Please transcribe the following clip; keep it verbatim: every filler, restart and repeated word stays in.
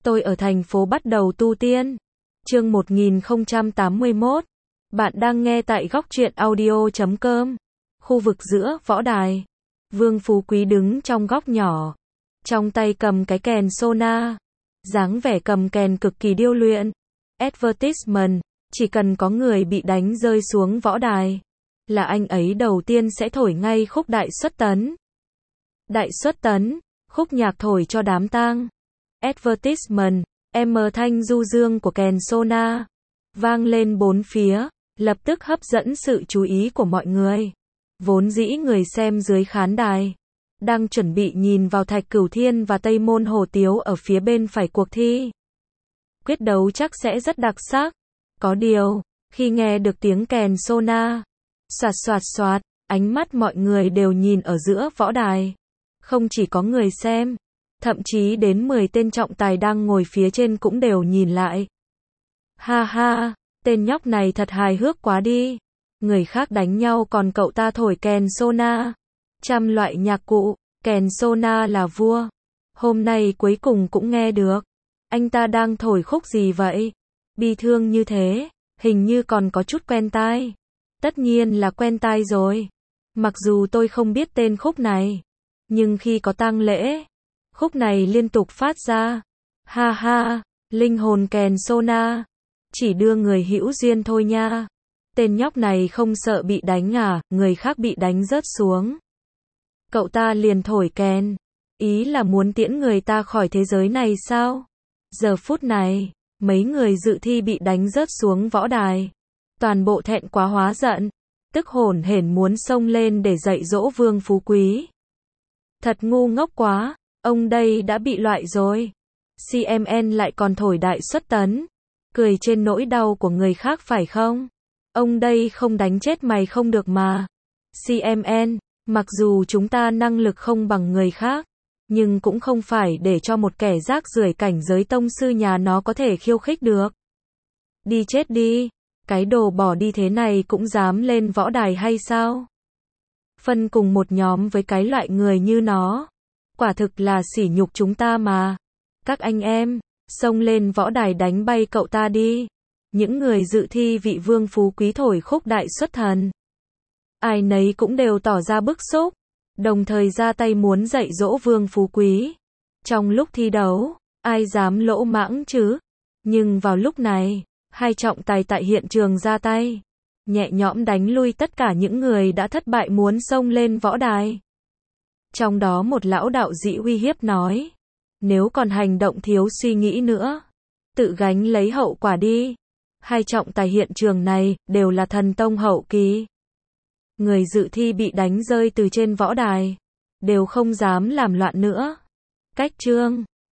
Tôi ở thành phố bắt đầu tu tiên. Chương một nghìn không trăm tám mươi mốt. Bạn đang nghe tại góc truyện audio chấm com. Khu vực giữa võ đài. Vương Phú Quý đứng trong góc nhỏ, trong tay cầm cái kèn sona, dáng vẻ cầm kèn cực kỳ điêu luyện. Advertisement, chỉ cần có người bị đánh rơi xuống võ đài, là anh ấy đầu tiên sẽ thổi ngay khúc Đại Xuất Tấn. Đại Xuất Tấn, khúc nhạc thổi cho đám tang. Advertisement, em thanh du dương của kèn sona vang lên bốn phía, lập tức hấp dẫn sự chú ý của mọi người. Vốn dĩ người xem dưới khán đài đang chuẩn bị nhìn vào Thạch Cửu Thiên và Tây Môn Hổ Tiếu ở phía bên phải cuộc thi. Quyết đấu chắc sẽ rất đặc sắc. Có điều, khi nghe được tiếng kèn sona, xoạt xoạt xoạt, ánh mắt mọi người đều nhìn ở giữa võ đài. Không chỉ có người xem, thậm chí đến mười tên trọng tài đang ngồi phía trên cũng đều nhìn lại. Ha ha, tên nhóc này thật hài hước quá đi. Người khác đánh nhau còn cậu ta thổi kèn sona. Trăm loại nhạc cụ, kèn sona là vua. Hôm nay cuối cùng cũng nghe được. Anh ta đang thổi khúc gì vậy? Bi thương như thế, hình như còn có chút quen tai. Tất nhiên là quen tai rồi. Mặc dù tôi không biết tên khúc này, nhưng khi có tang lễ, khúc này liên tục phát ra. Ha ha, linh hồn kèn sona, chỉ đưa người hữu duyên thôi nha. Tên nhóc này không sợ bị đánh à, người khác bị đánh rớt xuống. Cậu ta liền thổi kèn, ý là muốn tiễn người ta khỏi thế giới này sao? Giờ phút này, mấy người dự thi bị đánh rớt xuống võ đài. Toàn bộ thẹn quá hóa giận, tức hổn hển muốn xông lên để dạy dỗ Vương Phú Quý. Thật ngu ngốc quá, ông đây đã bị loại rồi. xê em en lại còn thổi Đại Xuất Tấn, cười trên nỗi đau của người khác phải không? Ông đây không đánh chết mày không được mà. xê em en, mặc dù chúng ta năng lực không bằng người khác, nhưng cũng không phải để cho một kẻ rác rưởi cảnh giới tông sư nhà nó có thể khiêu khích được. Đi chết đi, cái đồ bỏ đi thế này cũng dám lên võ đài hay sao? Phân cùng một nhóm với cái loại người như nó, quả thực là sỉ nhục chúng ta mà. Các anh em, xông lên võ đài đánh bay cậu ta đi. Những người dự thi vị Vương Phú Quý thổi khúc Đại Xuất Thần, ai nấy cũng đều tỏ ra bức xúc, đồng thời ra tay muốn dạy dỗ Vương Phú Quý. Trong lúc thi đấu, ai dám lỗ mãng chứ? Nhưng vào lúc này, hai trọng tài tại hiện trường ra tay, nhẹ nhõm đánh lui tất cả những người đã thất bại muốn xông lên võ đài. Trong đó một lão đạo sĩ uy hiếp nói, nếu còn hành động thiếu suy nghĩ nữa, tự gánh lấy hậu quả đi. Hai trọng tài hiện trường này đều là thần tông hậu kỳ. Người dự thi bị đánh rơi từ trên võ đài, đều không dám làm loạn nữa. Cách chương